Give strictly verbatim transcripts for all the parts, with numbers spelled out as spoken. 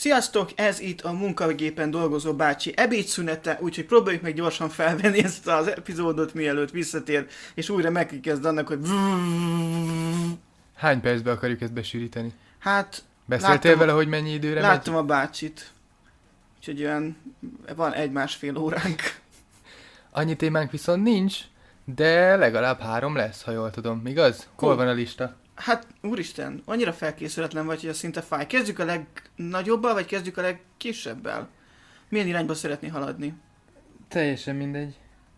Sziasztok, ez itt a munkagépen dolgozó bácsi ebédszünete, úgyhogy próbáljuk meg gyorsan felvenni ezt az epizódot, mielőtt visszatér, és újra megkezd annak, hogy... Hány percbe akarjuk ezt besűríteni? Hát... Beszéltél vele, hogy mennyi időre Láttam megy? a bácsit. Úgyhogy olyan... van egy-másfél óránk. Annyi témánk viszont nincs, de legalább három lesz, ha jól tudom. Igaz? Hol Hol? van a lista? Hát, úristen, annyira felkészületlen vagy, hogy a szinte fáj. Kezdjük a legnagyobbal, vagy kezdjük a legkisebbel? Milyen irányba szeretné haladni? Teljesen mindegy.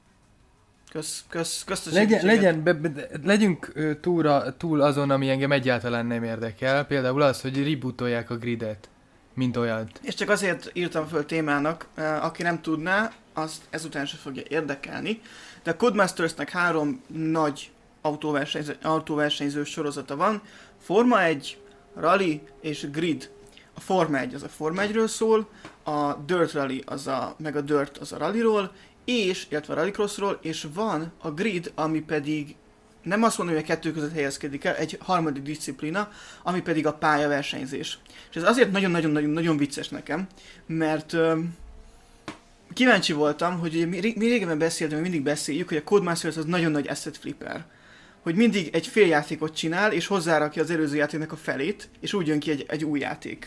Kösz, kösz, kösz a Legyen, segítséget. legyen, be, be, legyünk ö, túlra, túl azon, ami engem egyáltalán nem érdekel. Például az, hogy rebootolják a gridet, mint olyat. És csak azért írtam föl témának, eh, aki nem tudná, azt ezután se fogja érdekelni, de a Codemastersnek három nagy autóversenyző, autóversenyző sorozata van, Forma egy, Rally és Grid. A Forma egy az a Forma egyről szól, a Dirt Rally az a, meg a Dirt az a Rallyról, és, illetve a Rallycrossról, és van a Grid, ami pedig nem azt mondom, hogy a kettő között helyezkedik el, egy harmadik disziplína, ami pedig a pályaversenyzés. És ez azért nagyon-nagyon-nagyon vicces nekem, mert ö, kíváncsi voltam, hogy ugye mi, mi régebben beszéltünk, mindig beszéljük, hogy a Codemasters az nagyon nagy asset flipper. Hogy mindig egy fél játékot csinál, és hozzárakja az előző játéknak a felét, és úgy jön ki egy, egy új játék.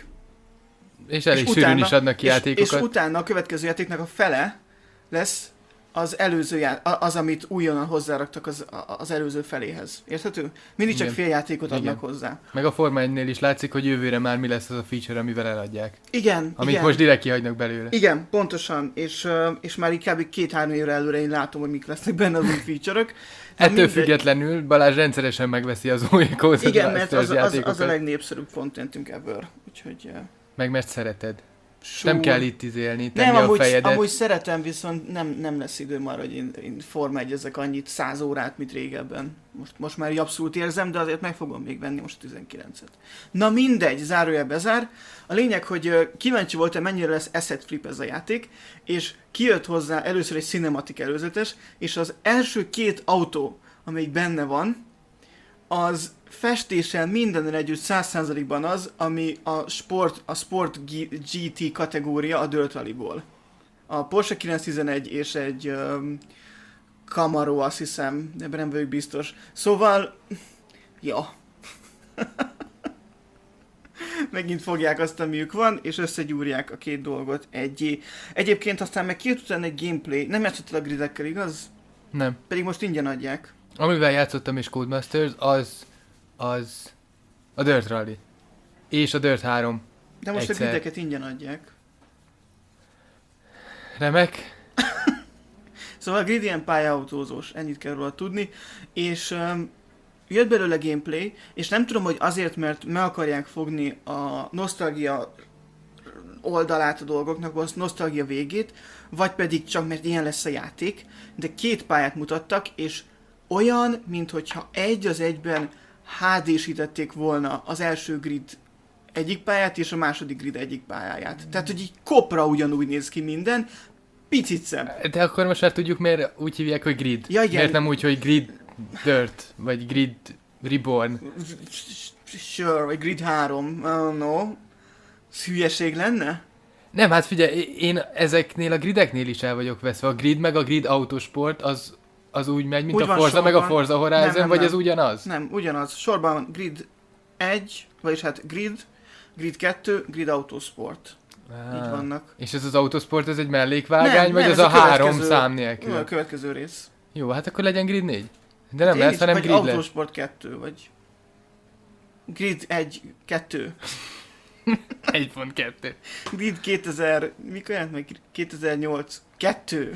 És elég És sűrűn utána- is adnak ki és, játékokat. és utána a következő játéknak a fele lesz az előző já- az, amit újonnan hozzáraktak az, az előző feléhez. Érthető? Mindig csak Igen. fél játékot adnak Igen. hozzá. Meg a Forma egynél is látszik, hogy jövőre már mi lesz az a feature, amivel eladják. Igen, Amit igen. most direkt kihagynak belőle. Igen, pontosan, és, ö, és már inkább két-három évre előre én látom, hogy mik lesznek benne az új feature-ök. De Ettől mindegy. függetlenül Balázs rendszeresen megveszi az új Codemasters Igen, mert az, az, játékokat. az a legnépszerűbb contentünk ever. Úgyhogy... Uh, Meg mert szereted. sure. Nem kell itt izélni, tenni Nem, a amúgy, fejedet. amúgy szeretem, viszont nem, nem lesz időm arra, hogy én, én Forma egyezek annyit, száz órát, mint régebben. Most, most már így abszolút érzem, de azért meg fogom még venni most tizenkilencet. Na mindegy, zárójel bezár. A lényeg, hogy ö, kíváncsi voltam, mennyire lesz asset flip ez a játék, és kijött hozzá először egy cinematic előzetes, és az első két autó, amelyik benne van, az festéssel mindenen együtt száz százalékban az, ami a sport, a sport G- gé té kategória a Dirt Rally-ból. A Porsche kilencszáztizenegy és egy um, Camaro, azt hiszem, ebben nem vagyok biztos. Szóval, ja. Megint fogják azt, amiük van, és összegyúrják a két dolgot egyé. Egyébként aztán meg kijött utána egy gameplay, nem játszottál a gridekkel, igaz? Nem. Pedig most ingyen adják. Amivel játszottam is Codemasters, az, az a Dirt Rally. És a Dirt három. De most Egyszer. a grideket ingyen adják. Remek. Szóval a grid ilyen pályaautózós, ennyit kell róla tudni, és um, jött belőle gameplay, és nem tudom, hogy azért, mert meg akarják fogni a nosztalgia oldalát a dolgoknak, vagy a nosztalgia végét, vagy pedig csak mert ilyen lesz a játék, de két pályát mutattak, és olyan, minthogyha egy az egyben há dé-sítették volna az első grid egyik pályát, és a második grid egyik pályáját. Tehát, hogy így kopra ugyanúgy néz ki minden, picit szebb. De akkor most már tudjuk, miért úgy hívják, hogy Grid. Ja, igen. Miért nem úgy, hogy Grid Dirt, vagy Grid Reborn. Sure, vagy grid három, I don't know. Ez hülyeség lenne? Nem, hát figyelj, én ezeknél a grideknél is el vagyok veszve. A Grid meg a Grid Autosport az, az úgy megy, mint Úgy a van Forza meg a sorban. Forza Horizon, Nem, nem, vagy nem. az ugyanaz? Nem, ugyanaz. Sorban van grid egy, vagyis hát grid, grid kettő, grid autosport. Ah. Így vannak. És ez az Autosport, ez egy mellékvágány, Nem, vagy nem, ez ez a, a három következő- szám nélkül? A következő rész. Jó, hát akkor legyen Grid négy. De nem Én lesz, is, hanem vagy Grid lesz. autosport kettő, vagy grid egy, kettő. egy pont kettő. Grid kétezer, mikor jelent meg? kétezer-nyolc, kettő.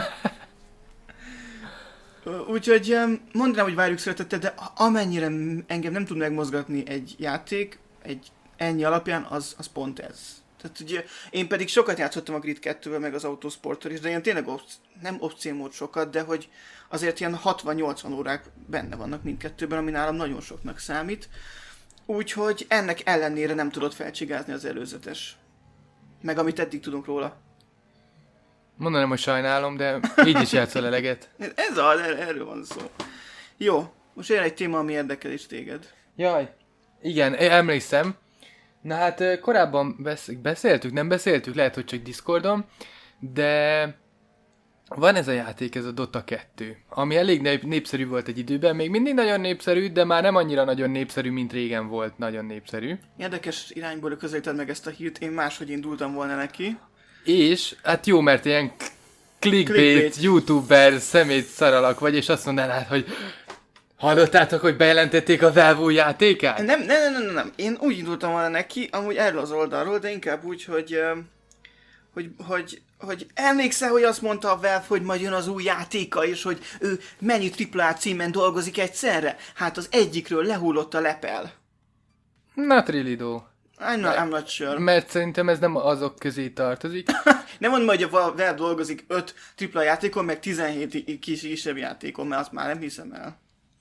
Úgyhogy em, mondanám, hogy várjuk szeretettel, de amennyire engem nem tud megmozgatni egy játék, egy ennyi alapján, az, az pont ez. Tehát ugye, én pedig sokat játszottam a Grid kettővel, meg az Autosporttal is, de ilyen tényleg opci- nem opciómód sokat, de hogy azért ilyen hatvan-nyolcvan órák benne vannak mindkettőben, ami nálam nagyon soknak számít. Úgyhogy ennek ellenére nem tudott felcsigázni az előzetes. Meg amit eddig tudunk róla. Mondanám, hogy sajnálom, de így is játszol eleget. Ez az, er- erről van szó. Jó, most jön egy téma, ami érdekel is téged. Jaj. Igen, én emlékszem, Na hát ö, korábban besz- beszéltük, nem beszéltük, lehet, hogy csak Discordon, de van ez a játék, ez a Dota kettő, ami elég nép- népszerű volt egy időben, még mindig nagyon népszerű, de már nem annyira nagyon népszerű, mint régen volt nagyon népszerű. Érdekes irányból közelíted meg ezt a hírt, én máshogy indultam volna neki. És, hát jó, mert ilyen clickbait, Clickbait. youtuber szemét szaralak vagy, és azt mondanád, hogy hallottátok, hogy bejelentették a Valve új játékát? Nem, nem, nem, nem, nem, nem. Én úgy indultam volna neki, amúgy erről az oldalról, de inkább úgy, hogy, ö, hogy, hogy, hogy emlékszel, hogy azt mondta a Valve, hogy majd jön az új játéka, és hogy ő mennyi tripla á címen dolgozik egyszerre? Hát az egyikről lehullott a lepel. Not really though. I'm not, I'm not sure. Mert szerintem ez nem azok közé tartozik. Nem mondom, hogy a Valve dolgozik öt tripla játékon, meg tizenhét i- kis kisebb játékon, mert azt már nem hiszem el.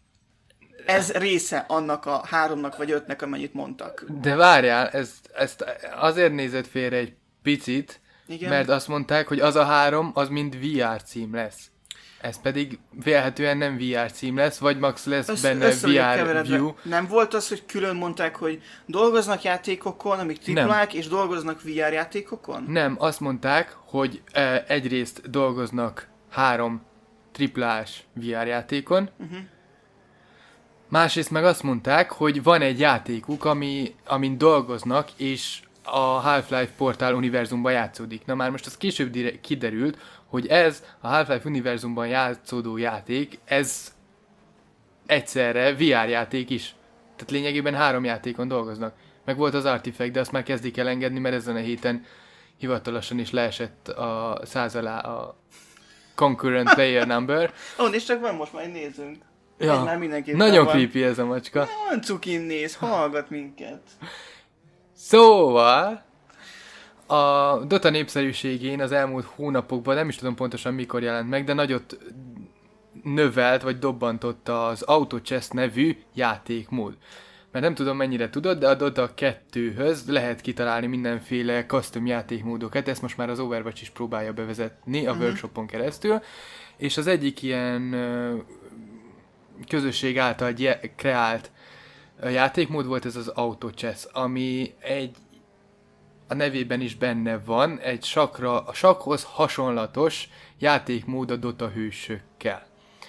Ez része annak a háromnak vagy ötnek, amennyit mondtak. De várjál, ezt, ezt azért nézett félre egy picit, Igen. mert azt mondták, hogy az a három, az mind vé er cím lesz. Ez pedig vélhetően nem vé er cím lesz, vagy max lesz Össz, benne össze vé vagyok er keveredve. view. Nem volt az, hogy külön mondták, hogy dolgoznak játékokon, amik triplák, és dolgoznak vé er játékokon? Nem, azt mondták, hogy e, egyrészt dolgoznak három triplás vé er játékon, Uh-huh. másrészt meg azt mondták, hogy van egy játékuk, ami, amin dolgoznak, és a Half-Life portál univerzumban játszódik. Na már most az később dire- kiderült, hogy ez a Half-Life univerzumban játszódó játék, ez egyszerre vé er játék is. Tehát lényegében három játékon dolgoznak. Meg volt az Artifact, de azt már kezdik el engedni, mert ezen a héten hivatalosan is leesett a száz alá a concurrent player number. Ó, oh, és csak van, most majd nézzünk. Ja, Ez már mindenképpen nagyon van. creepy ez a macska. Olyan cukin néz, hallgat minket. Szóval, a Dota népszerűségén az elmúlt hónapokban, nem is tudom pontosan mikor jelent meg, de nagyot növelt, vagy dobbantott az Auto Chess nevű játékmód. Mert nem tudom mennyire tudod, de a Dota kettőhöz lehet kitalálni mindenféle custom játékmódokat, ezt most már az Overwatch is próbálja bevezetni a uh-huh. workshopon keresztül, és az egyik ilyen ö, közösség által gy- kreált játékmód volt ez az Auto Chess, ami egy a nevében is benne van, egy sakra, a sakhoz hasonlatos játékmód a Dota hősökkel.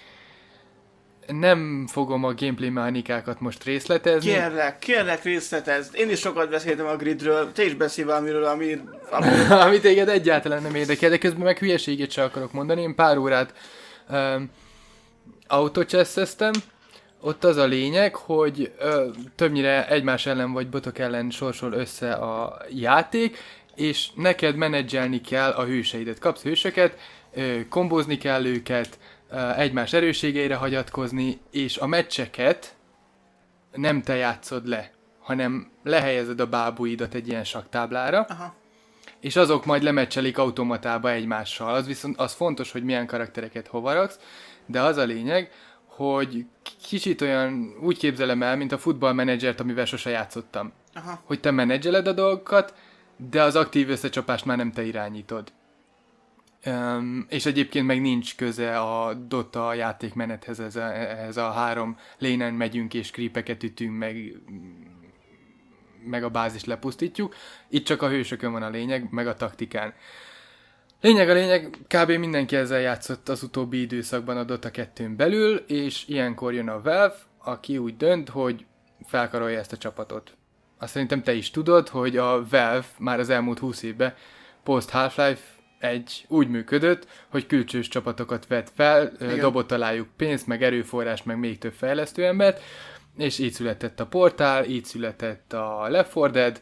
Nem fogom a gameplay mechanikákat most részletezni. Kérlek, kérlek részletezd. Én is sokat beszéltem a gridről, te is beszélj valamiről, ami... ami... Ami téged egyáltalán nem érdekel, de közben meg hülyeséget sem akarok mondani. Én pár órát um, autochess-eztem. Ott az a lényeg, hogy ö, többnyire egymás ellen vagy botok ellen sorsol össze a játék, és neked menedzselni kell a hőseidet. Kapsz hősöket, ö, kombózni kell őket, ö, egymás erősségeire hagyatkozni, és a meccseket nem te játszod le, hanem lehelyezed a bábuidat egy ilyen saktáblára, Aha. és azok majd lemeccselik automatába egymással. Az viszont az fontos, hogy milyen karaktereket hova raksz, de az a lényeg, hogy kicsit olyan úgy képzelem el, mint a futballmenedzsert, amivel sose játszottam. Aha. Hogy te menedzseled a dolgokat, de az aktív összecsapást már nem te irányítod. Um, és egyébként meg nincs köze a Dota játékmenethez, ez a, ez a három lénen megyünk és creepeket ütünk, meg, meg a bázist lepusztítjuk. Itt csak a hősökön van a lényeg, meg a taktikán. Lényeg a lényeg, kb. Mindenki ezzel játszott az utóbbi időszakban a Dota kettőn belül, és ilyenkor jön a Valve, aki úgy dönt, hogy felkarolja ezt a csapatot. Azt szerintem te is tudod, hogy a Valve már az elmúlt húsz évben post Half-Life egy úgy működött, hogy külsős csapatokat vett fel, Igen. dobott alájuk pénzt, meg erőforrás, meg még több fejlesztő embert, és így született a Portál, így született a Left four Dead,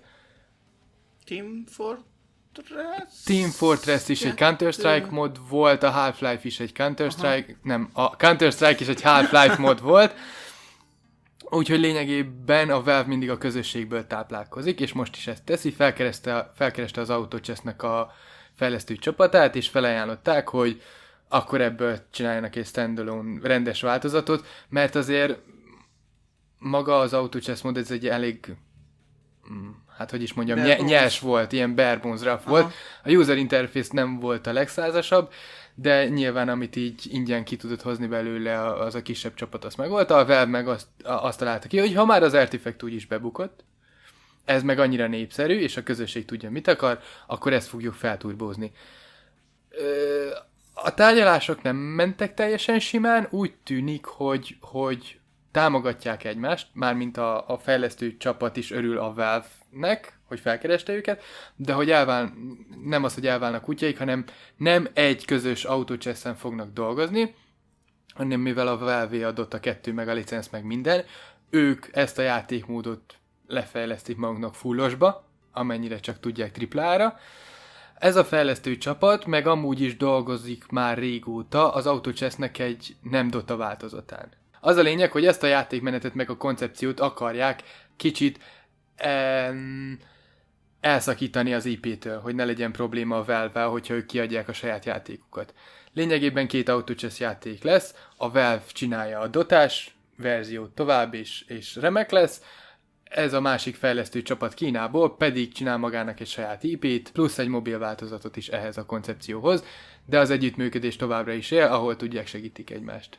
Team Fortress? Team Fortress is egy Kettő. Counter-Strike mod volt, a Half-Life is egy Counter-Strike, Aha. nem, a Counter-Strike is egy Half-Life mod volt, úgyhogy lényegében a Valve mindig a közösségből táplálkozik, és most is ezt teszi, felkereste, felkereste az AutoChess-nek a fejlesztő csapatát, és felajánlották, hogy akkor ebből csináljanak egy standalone rendes változatot, mert azért maga az AutoChess mod, ez egy elég, hát hogy is mondjam, nye- nyers volt, ilyen bare bones rough volt. A user interface nem volt a legszázasabb, de nyilván amit így ingyen ki tudott hozni belőle az a kisebb csapat, azt meg volt. A Valve meg azt, azt találta ki, hogy ha már az Artifact úgyis bebukott, ez meg annyira népszerű, és a közösség tudja, mit akar, akkor ezt fogjuk felturbózni. Ö, a tárgyalások nem mentek teljesen simán, úgy tűnik, hogy, hogy támogatják egymást, mármint a, a fejlesztő csapat is örül a Valve-nek, hogy felkereste őket, de hogy elvál, nem az, hogy elválnak útjaik, hanem nem egy közös AutoChess-en fognak dolgozni, hanem mivel a Valve adott a kettő meg a licensz meg minden, ők ezt a játékmódot lefejlesztik maguknak fullosba, amennyire csak tudják triplára. Ez a fejlesztő csapat meg amúgy is dolgozik már régóta az AutoChess-nek egy nem Dota változatán. Az a lényeg, hogy ezt a játékmenetet meg a koncepciót akarják kicsit em, elszakítani az í pé-től, hogy ne legyen probléma a Valve-vel, hogyha ők kiadják a saját játékukat. Lényegében két AutoChess játék lesz, a Valve csinálja a dotás verziót tovább, és, és remek lesz, ez a másik fejlesztő csapat Kínából pedig csinál magának egy saját í pét, plusz egy mobil változatot is ehhez a koncepcióhoz, de az együttműködés továbbra is él, ahol tudják, segítik egymást.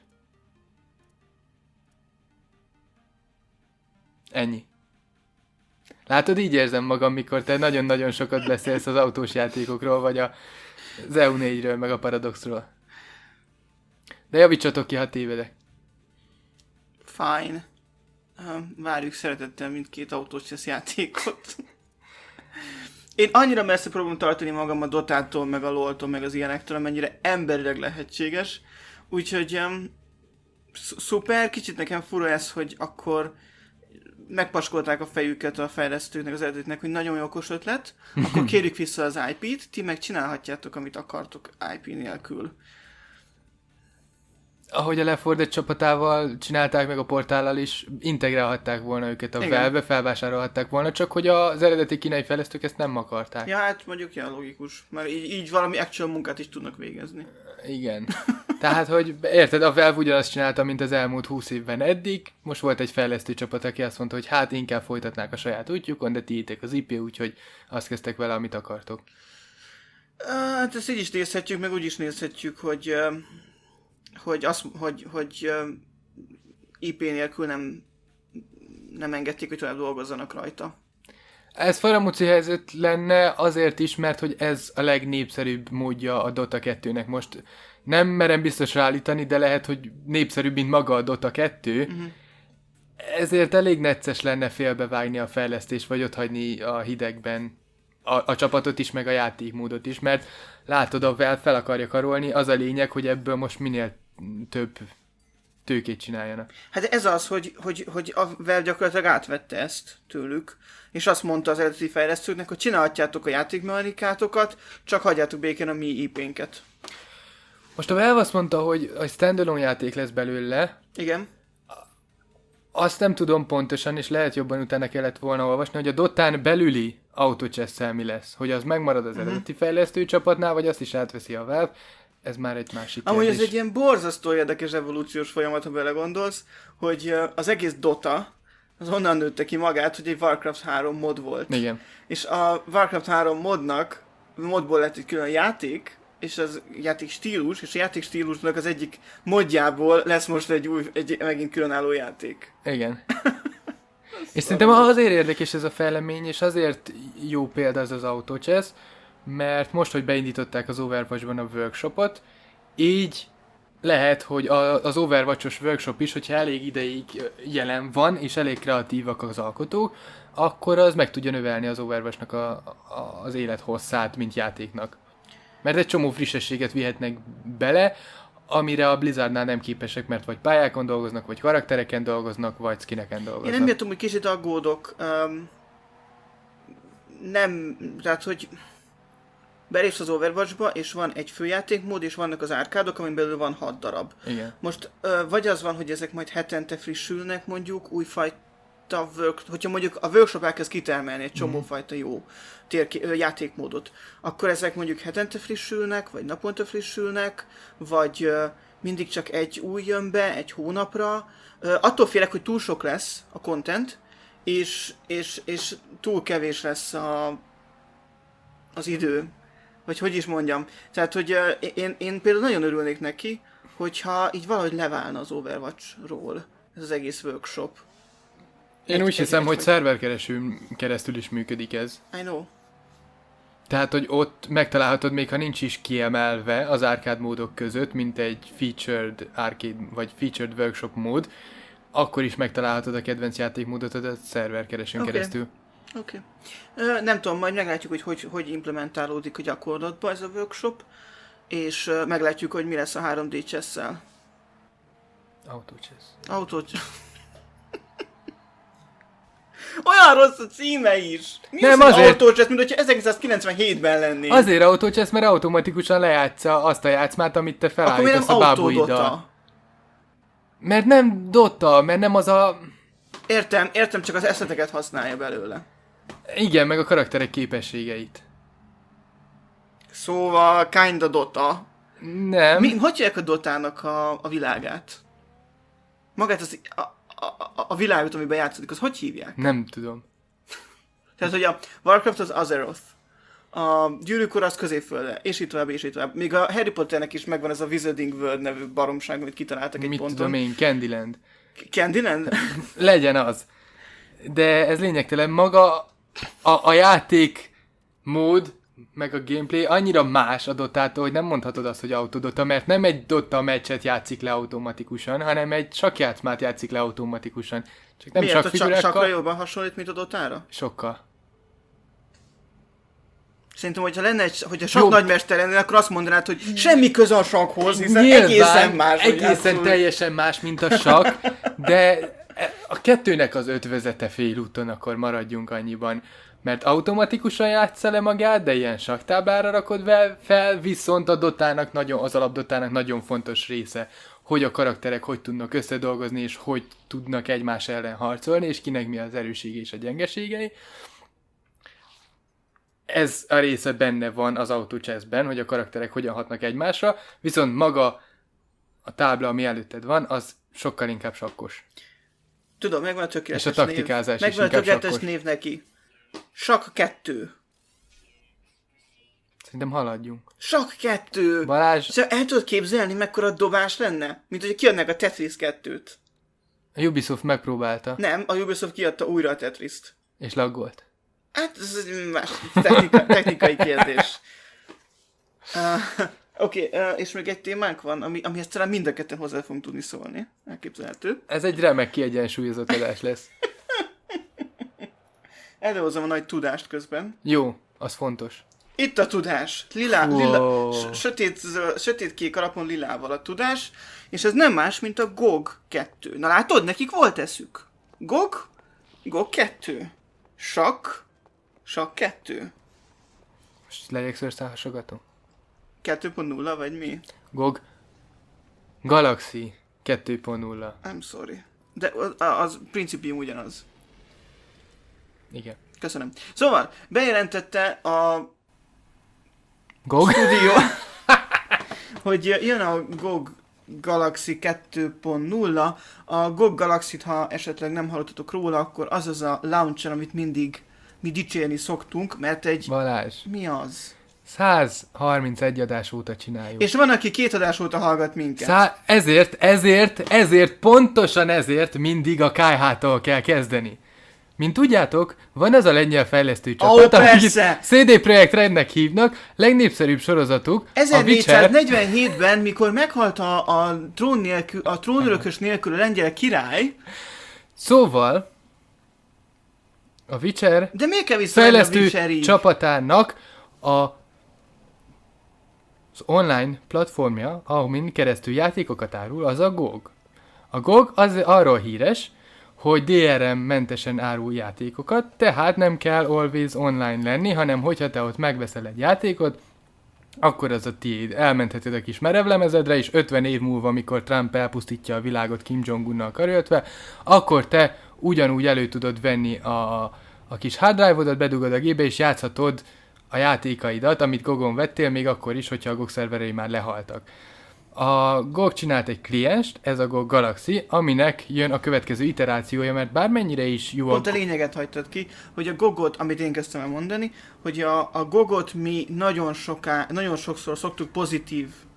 Ennyi. Látod, így érzem magam, mikor te nagyon-nagyon sokat beszélsz az autós játékokról, vagy a az E U négyről, meg a Paradoxról. De javítsatok ki, ha tévedek. Fine. Várjuk szeretettel mindkét AutoChess játékot. Én annyira messze próbálom tartani magam a Dotától, meg a LoL-tól, meg az ilyenektől, amennyire emberileg lehetséges. Úgyhogy um, szuper, kicsit nekem fura ez, hogy akkor megpaskolták a fejüket a fejlesztőknek, az eredetnek, hogy nagyon jó okos ötlet, akkor kérjük vissza az í pét, ti meg csinálhatjátok, amit akartok í pé nélkül. Ahogy a Left four Dead csapatával csinálták meg a portállal is, integrálhatták volna őket a Valve-be, felvásárolhatták volna, csak hogy az eredeti kínai fejlesztők ezt nem akarták. Ja, hát mondjuk ilyen logikus, mert így, így valami actual munkát is tudnak végezni. Igen. Tehát, hogy érted, a Valve ugyanazt csinálta, mint az elmúlt húsz évben eddig, most volt egy fejlesztő csapat, aki azt mondta, hogy hát inkább folytatnák a saját útjukon, de tiétek az í pé, úgyhogy azt kezdtek vele, amit akartok. Hát ezt így is nézhetjük, meg úgy is nézhetjük, hogy hogy, az, hogy, hogy í pé nélkül nem, nem engedték, hogy tovább dolgozzanak rajta. Ez faramúci helyzet lenne azért is, mert hogy ez a legnépszerűbb módja a Dota kettőnek. Most nem merem biztos állítani, de lehet, hogy népszerűbb, mint maga a Dota kettő. Uh-huh. Ezért elég necces lenne félbevágni a fejlesztést, vagy otthagyni a hidegben a, a csapatot is, meg a játékmódot is, mert látod, a Valve fel akarja karolni, az a lényeg, hogy ebből most minél több tőkét csináljanak. Hát ez az, hogy, hogy, hogy a Valve gyakorlatilag átvette ezt tőlük, és azt mondta az eredeti fejlesztőknek, hogy csinálhatjátok a játékmechanikátokat, csak hagyjátok békén a mi í pénket. Most a Valve azt mondta, hogy a standalone játék lesz belőle. Igen. Azt nem tudom pontosan, és lehet jobban utána kellett volna olvasni, hogy a Dotán belüli AutoChess-szel mi lesz. Hogy az megmarad az eredeti uh-huh. fejlesztő csapatnál, vagy azt is átveszi a Valve. Ez már egy másik Amúgy kérdés. ez egy ilyen borzasztó érdekes evolúciós folyamat, ha belegondolsz, hogy az egész Dota az onnan nőtte ki magát, hogy egy Warcraft három mod volt. Igen. És a Warcraft három modnak, modból lett egy külön játék, és az játék stílus, és a játék stílusnak az egyik modjából lesz most egy új, egy megint különálló játék. Igen. És szerintem azért érdekes ez a fejlemény, és azért jó példa ez az AutoChess, mert most, hogy beindították az Overwatch-ban a workshopot, így lehet, hogy a, az Overwatch-os workshop is, hogyha elég ideig jelen van, és elég kreatívak az alkotók, akkor az meg tudja növelni az Overwatch-nak a, a, az élethosszát, mint játéknak. Mert egy csomó frissességet vihetnek bele, amire a Blizzardnál nem képesek, mert vagy pályákon dolgoznak, vagy karaktereken dolgoznak, vagy skineken dolgoznak. Én nem értem, hogy kicsit aggódok. Um, nem, tehát, hogy belépsz az Overwatchba, és van egy főjátékmód, és vannak az árkádok, amin belül van hat darab. Igen. Most uh, vagy az van, hogy ezek majd hetente frissülnek, mondjuk, újfajta work, hogyha mondjuk a workshop elkezd kitermelni egy csomó mm. fajta jó térké- játékmódot, akkor ezek mondjuk hetente frissülnek, vagy naponta frissülnek, vagy uh, mindig csak egy új jön be, egy hónapra. Uh, attól félek, hogy túl sok lesz a content, és, és, és túl kevés lesz a, az idő. Vagy hogy is mondjam. Tehát, hogy uh, én, én például nagyon örülnék neki, hogyha így valahogy leválna az Overwatch-ról ez az egész workshop. Én egy, úgy egy, hiszem, egy, hogy hogy... szerverkeresőn keresztül is működik ez. I know. Tehát, hogy ott megtalálhatod, még ha nincs is kiemelve az arcade módok között, mint egy featured arcade, vagy featured workshop mód, akkor is megtalálhatod a kedvenc játékmódot a szerverkeresőn Okay. keresztül. Oké. Okay. Nem tudom, majd meglátjuk, hogy, hogy hogy implementálódik a gyakorlatba ez a workshop, és uh, meglátjuk, hogy mi lesz a három dé chess-szel. Autochess. Autót... Olyan rossz a címe is! Mi Nem, az, azért- Autóchess, mint hogyha ezerkilencszázkilencvenhétben lenné. Azért Autochess, mert automatikusan lejátsza azt a játszmát, amit te Akkor miért felállítasz nem a bábuiddal. Autódota? Mert nem Dota, mert nem az a... Értem, értem, csak az eszeteket használja belőle. Igen, meg a karakterek képességeit. Szóval, kinda Dota. Nem. Mi, hogy hívják a Dotának a, a világát? Magát az, a, a, a, a világot, amiben játszódik, az hogy hívják? Nem tudom. Tehát, hogy a Warcraft az Azeroth, a Gyűrűk Ura az Középföldre, és így tovább, és így tovább. Még a Harry Potternek is megvan ez a Wizarding World nevű baromság, amit kitaláltak egy Mit ponton. tudom én, Candyland. Candyland? Legyen az. De ez lényegtelen. Maga a, a játék mód, meg a gameplay annyira más a Dotától, hogy nem mondhatod azt, hogy autodota, mert nem egy Dota meccset játszik le automatikusan, hanem egy sakjátszmát játszik le automatikusan. Csak nem Miért? A sakfigurákkal. sakra jobban hasonlít, mint a Dotára? Sokkal. Szerintem, hogyha lenne egy, hogyha sakk Jobb. nagymester lennél, akkor azt mondanád, hogy semmi köze a sakkhoz, hiszen Nyilván, egészen más. hogy egészen játszol. teljesen más, mint a sakk, de a kettőnek az ötvözete félúton, akkor maradjunk annyiban. Mert automatikusan játsza le magát, de ilyen sakktáblára rakod fel, viszont a dotának nagyon, az alapdotának nagyon fontos része, hogy a karakterek hogy tudnak összedolgozni, és hogy tudnak egymás ellen harcolni, és kinek mi az erőssége és a gyengeségei. Ez a része benne van az Autochess-ben, hogy a karakterek hogyan hatnak egymásra, viszont maga a tábla, ami előtted van, az sokkal inkább sakkos. Tudom, megvan a tökéletes És a taktikázás név. is Megvan a inkább tökéletes sakkos. név neki. Sakk kettő. Szerintem haladjunk. Sakk kettő. Balázs, Szóval el tudod képzelni, mekkora dobás lenne? Mint hogy kiadnák a Tetris kettőt. a Ubisoft megpróbálta, Nem, a Ubisoft kiadta újra a Tetriszt. és laggolt. Hát ez egy más technika, technikai kérdés. Uh, Oké, okay, uh, és még egy témánk van, ami, amihez talán mind a ketten hozzá fogunk tudni szólni. Elképzelhető. Ez egy remek kiegyensúlyozott adás lesz. Előhozom a nagy tudást közben. Jó, az fontos. Itt a tudás. Lila, Wow. lila, s- sötét, zöld- sötétkék alapon lilával a tudás, és ez nem más, mint a gé o gé kettő. Na látod, nekik volt eszük. gé o gé, gé o gé kettő. Sakk, sakk kettő. Most legyek szőrszálhasogató. kettő pont nulla vagy mi? gé o gé Galaxy kettő pont nulla. I'm sorry. De az, az principium ugyanaz. Igen. Köszönöm. Szóval, bejelentette a gé o gé? stúdió, hogy jön a gé o gé Galaxy kettő pont nulla. A gé o gé Galaxy-t, ha esetleg nem hallottatok róla, akkor az az a launcher, amit mindig mi dicsérni szoktunk, mert egy... Balázs. Mi az? száz harmincegy adás óta csináljuk. És van, aki két adás óta hallgat minket. Szá- ezért, ezért, ezért, pontosan ezért mindig a ká há-tól kell kezdeni. Mint tudjátok, van ez a lengyel fejlesztő csapat, Ó, akit persze! cé dé Projekt Rednek hívnak, legnépszerűbb sorozatuk, a Witcher. ezernégyszáznegyvenhétben, mikor meghalt a, a, trón nélkül, a trónörökös nélkül a lengyel király, Szóval, a Witcher de miért kell visszavenni a fejlesztő Witcherig? csapatának a az online platformja, amin keresztül játékokat árul, az a gé o gé. A gé o gé az arról híres, hogy dé er em-mentesen árul játékokat, tehát nem kell always online lenni, hanem hogyha te ott megveszel egy játékot, akkor az a tiéd. Elmentheted a kis merevlemezedre, és ötven év múlva, amikor Trump elpusztítja a világot Kim Jong-unnal karöltve, akkor te ugyanúgy elő tudod venni a, a kis hard drive-odat, bedugod a gépbe, és játszhatod a játékaidat, amit Gogon vettél, még akkor is, hogyha a gé o gé szerverei már lehaltak. A gé o gé csinált egy klienst, ez a gé o gé Galaxy, aminek jön a következő iterációja, mert bármennyire is jó Pont a... a lényeget hagytad ki, hogy a gé o gé-ot, amit én kezdtem el mondani, hogy a, a gé o gé-ot mi nagyon, soká, nagyon sokszor szoktuk pozitív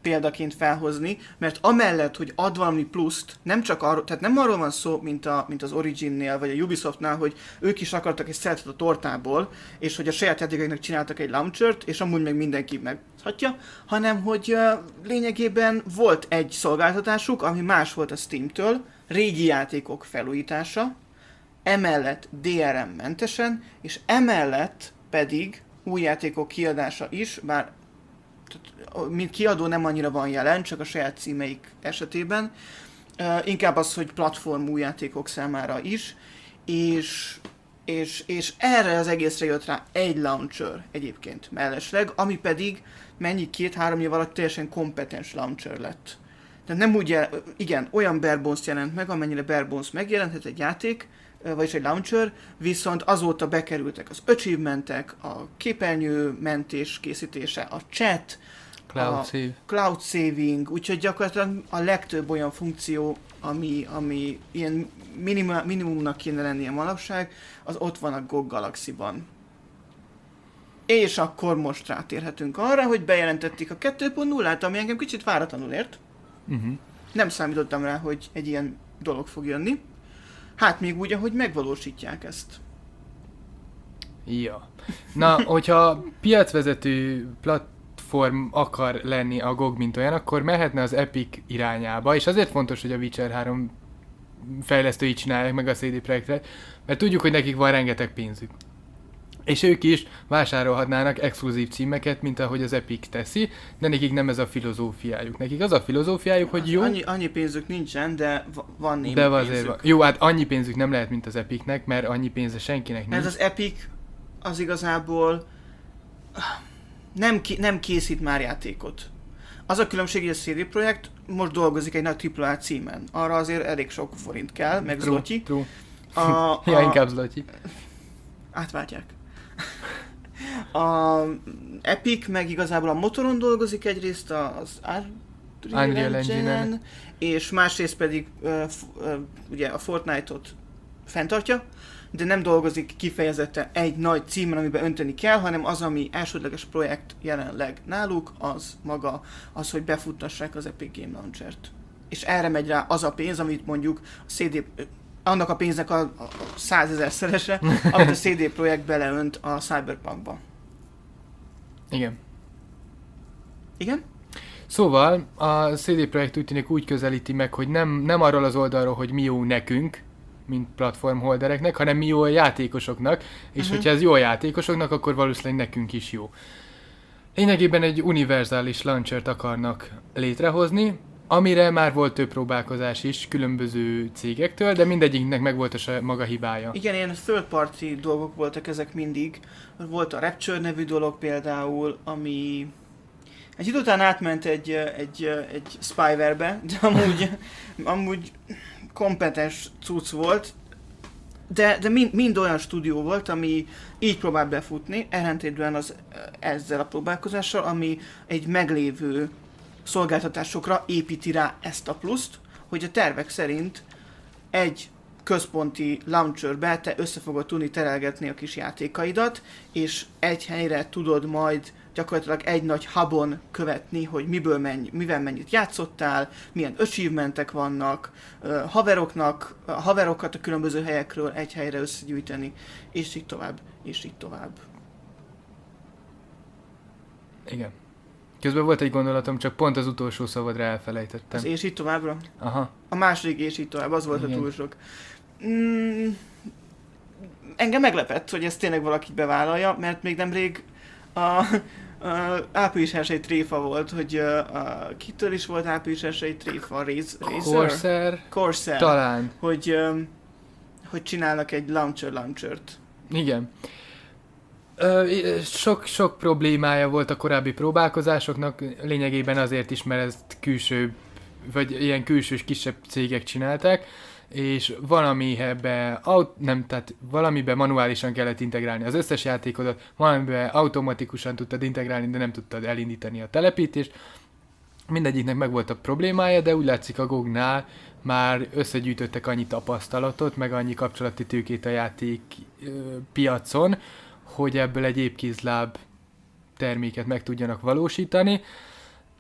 példaként felhozni, mert amellett, hogy ad valami pluszt, nem csak arról, tehát nem arról van szó, mint, a, mint az Originnél, vagy a Ubisoftnál, hogy ők is akartak egy szeletet a tortából, és hogy a saját játékaiknak csináltak egy launchert, és amúgy meg mindenki meghatja, hanem hogy uh, lényegében volt egy szolgáltatásuk, ami más volt a Steamtől, régi játékok felújítása, emellett dé er em-mentesen, és emellett pedig új játékok kiadása is, bár mint kiadó nem annyira van jelen, csak a saját címeik esetében. Uh, inkább az, hogy platform új játékok számára is, és, és, és erre az egészre jött rá egy launcher egyébként mellesleg, ami pedig mennyi két-három év alatt teljesen kompetens launcher lett. Tehát nem úgy, jel- igen, olyan bare bones jelent meg, amennyire bare bones megjelenthet egy játék, vagyis egy launcher, viszont azóta bekerültek az achievementek, a képernyő mentés készítése, a chat, Cloud a save. cloud saving, úgyhogy gyakorlatilag a legtöbb olyan funkció, ami, ami ilyen minima, minimumnak kéne lennie manapság, az ott van a gé o gé Galaxy-ban. És akkor most rátérhetünk arra, hogy bejelentették a kettő pont nullát, ami engem kicsit váratlanul ért. Uh-huh. Nem számítottam rá, hogy egy ilyen dolog fog jönni. Hát még úgy, ahogy megvalósítják ezt. Ja. Na, hogyha piacvezető platform akar lenni a gé o gé mint olyan, akkor mehetne az Epic irányába, és azért fontos, hogy a Witcher három fejlesztői csinálják meg a cé dé Projektet, mert tudjuk, hogy nekik van rengeteg pénzük. És ők is vásárolhatnának exkluzív címeket, mint ahogy az Epic teszi, de nekik nem ez a filozófiájuk. Nekik az a filozófiájuk, hogy jó... Annyi, annyi pénzük nincsen, de van némi de pénzük. Van. Jó, hát annyi pénzük nem lehet, mint az Epicnek, mert annyi pénze senkinek nincs. Mert az Epic az igazából nem, ki, nem készít már játékot. Az a különbség, hogy a cé dé Projekt most dolgozik egy nagy tripla á címen. Arra azért elég sok forint kell, meg True, zlotyi. True. A, a, ja, inkább zlotyi. Átváltják. A Epic meg igazából a motoron dolgozik egyrészt, az Unreal Engine-en, és másrészt pedig uh, f- uh, ugye a Fortnite-ot fenntartja, de nem dolgozik kifejezetten egy nagy címen, amiben önteni kell, hanem az, ami elsődleges projekt jelenleg náluk, az maga az, hogy befuttassák az Epic Game Launcher-t. És erre megy rá az a pénz, amit mondjuk a cé dé, annak a pénznek a, a százezerszerese, amit a cé dé Projekt beleönt a Cyberpunkba. Igen. Igen? Szóval a cé dé Projekt úgy tűnik úgy közelíti meg, hogy nem, nem arról az oldalról, hogy mi jó nekünk, mint platformholdereknek, hanem mi jó a játékosoknak, és uh-huh. hogyha ez jó a játékosoknak, akkor valószínűleg nekünk is jó. Lényegében egy univerzális launchert akarnak létrehozni, amire már volt több próbálkozás is különböző cégektől, de mindegyiknek meg volt a maga hibája. Igen, ilyen third party dolgok voltak ezek mindig. Volt a Rapture nevű dolog például, ami egy idő után átment egy, egy, egy spyware-be, de amúgy, amúgy kompetens cucc volt, de, de mind, mind olyan stúdió volt, ami így próbált befutni, ellentétben az ezzel a próbálkozással, ami egy meglévő szolgáltatásokra építi rá ezt a pluszt, hogy a tervek szerint egy központi launcherbe te össze fogod tudni terelgetni a kis játékaidat, és egy helyre tudod majd gyakorlatilag egy nagy hubon követni, hogy miből mennyi, mivel mennyit játszottál, milyen achievementek vannak, haveroknak, haverokat a különböző helyekről egy helyre összegyűjteni, és így tovább, és így tovább. Igen. Közben volt egy gondolatom, csak pont az utolsó szavadra elfelejtettem. Az és így továbbra? Aha. A második és így tovább, az volt. Igen. A túl sok. Mm, engem meglepett, hogy ezt tényleg valaki bevállalja, mert még nemrég a, a április elsői tréfa volt, hogy a, a, kitől is volt április elsői tréfa? Razer? Corsair? Corsair. Talán. Hogy, hogy csinálnak egy launcher launchert. Igen. Sok-sok problémája volt a korábbi próbálkozásoknak, lényegében azért is, mert ezt külső, vagy ilyen külsős kisebb cégek csinálták, és valamibe, nem, tehát valamibe manuálisan kellett integrálni az összes játékodat, valamibe automatikusan tudtad integrálni, de nem tudtad elindítani a telepítést. Mindegyiknek megvolt a problémája, de úgy látszik a gé o gé-nál már összegyűjtöttek annyi tapasztalatot, meg annyi kapcsolati tőkét a játék piacon, hogy ebből egy épkézláb terméket meg tudjanak valósítani.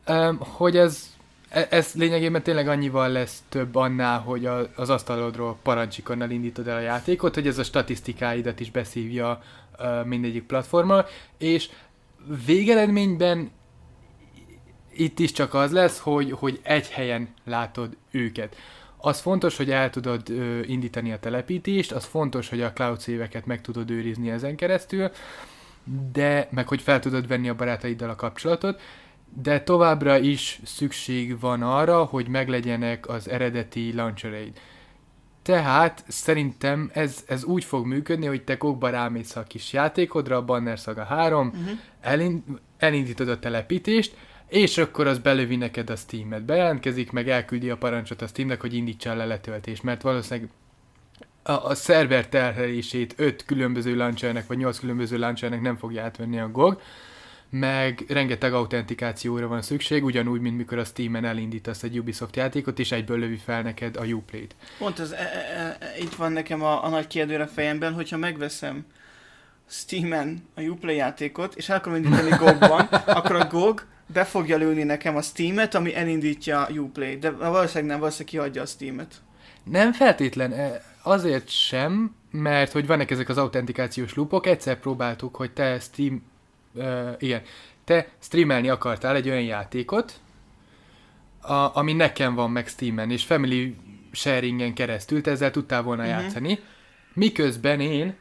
Um, hogy ez, ez lényegében tényleg annyival lesz több annál, hogy a, az asztalodról parancsikonnal indítod el a játékot, hogy ez a statisztikáidat is beszívja uh, mindegyik platformon, és végeredményben itt is csak az lesz, hogy, hogy egy helyen látod őket. Az fontos, hogy el tudod ö, indítani a telepítést, az fontos, hogy a cloud save-eket meg tudod őrizni ezen keresztül, de meg hogy fel tudod venni a barátaiddal a kapcsolatot, de továbbra is szükség van arra, hogy meglegyenek az eredeti launchereid. Tehát szerintem ez, ez úgy fog működni, hogy te kokba rámész a kis játékodra, a Banner Saga három, uh-huh. elind, elindítod a telepítést, és akkor az belövi neked a Steam-et. Bejelentkezik, meg elküldi a parancsot a Steamnek, hogy indítsa le letöltést, mert valószínűleg a, a szerver terhelését öt különböző launchernek, vagy nyolc különböző launchernek nem fogja átvenni a gé o gé, meg rengeteg autentikációra van szükség, ugyanúgy, mint mikor a Steam-en elindítasz egy Ubisoft játékot, és egyből lövi fel neked a Uplay-t. Pont ez, e, e, e, itt van nekem a, a nagy kérdőre a fejemben, hogyha megveszem Steam-en a Uplay játékot, és el akarom indítani gé o gé-ban, akkor a gé o gé be fogja lőni nekem a Steam-et, ami elindítja a Uplay, de valószínűleg nem, valószínűleg kihagyja a Steam-et. Nem feltétlen, azért sem, mert hogy vannak ezek az autentikációs loopok, egyszer próbáltuk, hogy te Steam, uh, igen, te streamelni akartál egy olyan játékot, a, ami nekem van meg Steamen, és family sharingen keresztül, te ezzel tudtál volna uh-huh. játszani, miközben én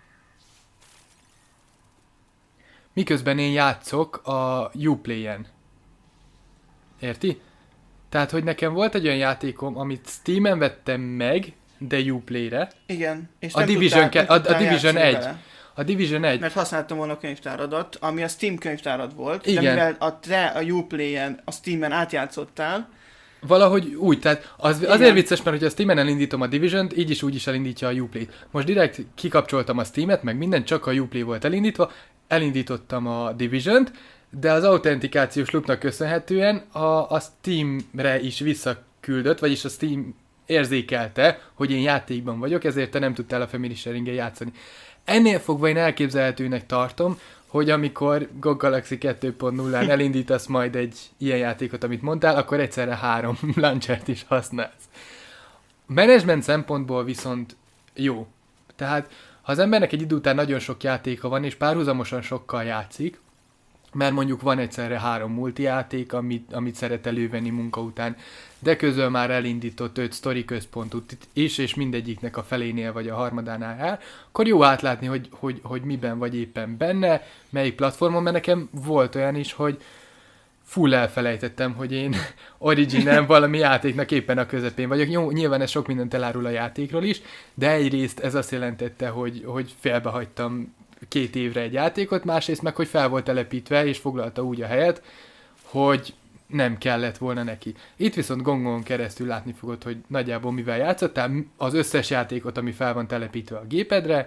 miközben én játszok a Uplay-en. Érti? Tehát, hogy nekem volt egy olyan játékom, amit Steamen vettem meg, de Uplay-re. Igen. És a nem Division, tudtál, ke- a, a Division egy. Vele. A Division egy. Mert használtam volna a könyvtáradat, ami a Steam könyvtárad volt, igen. De mivel a, te a Uplay-en, a Steamen átjátszottál, valahogy úgy, tehát az, azért vicces, mert hogyha a Steamen elindítom a Division-t, így is úgy is elindítja a Uplay-t. Most direkt kikapcsoltam a Steam-et, meg minden csak a Uplay volt elindítva, elindítottam a Division-t, de az autentikációs loopnak köszönhetően a, a Steamre is visszaküldött, vagyis a Steam érzékelte, hogy én játékban vagyok, ezért te nem tudtál a Family Sharing-en játszani. Ennél fogva én elképzelhetőnek tartom, hogy amikor gé o gé Galaxy kettő pont nullán elindítasz majd egy ilyen játékot, amit mondtál, akkor egyszerre három launchert is használsz. Management szempontból viszont jó. Tehát, ha az embernek egy idő után nagyon sok játéka van, és párhuzamosan sokkal játszik, mert mondjuk van egyszerre három multijáték, amit, amit szeret elővenni munka után, de közül már elindított öt sztori központot is, és mindegyiknek a felénél vagy a harmadánál el, akkor jó átlátni, hogy, hogy, hogy miben vagy éppen benne, melyik platformon, mert nekem volt olyan is, hogy full elfelejtettem, hogy én Origin-en valami játéknak éppen a közepén vagyok. Jó, nyilván ez sok mindent elárul a játékról is, de egyrészt ez azt jelentette, hogy, hogy félbehagytam két évre egy játékot, másrészt meg, hogy fel volt telepítve, és foglalta úgy a helyet, hogy nem kellett volna neki. Itt viszont gongon keresztül látni fogod, hogy nagyjából mivel játszottál, az összes játékot, ami fel van telepítve a gépedre,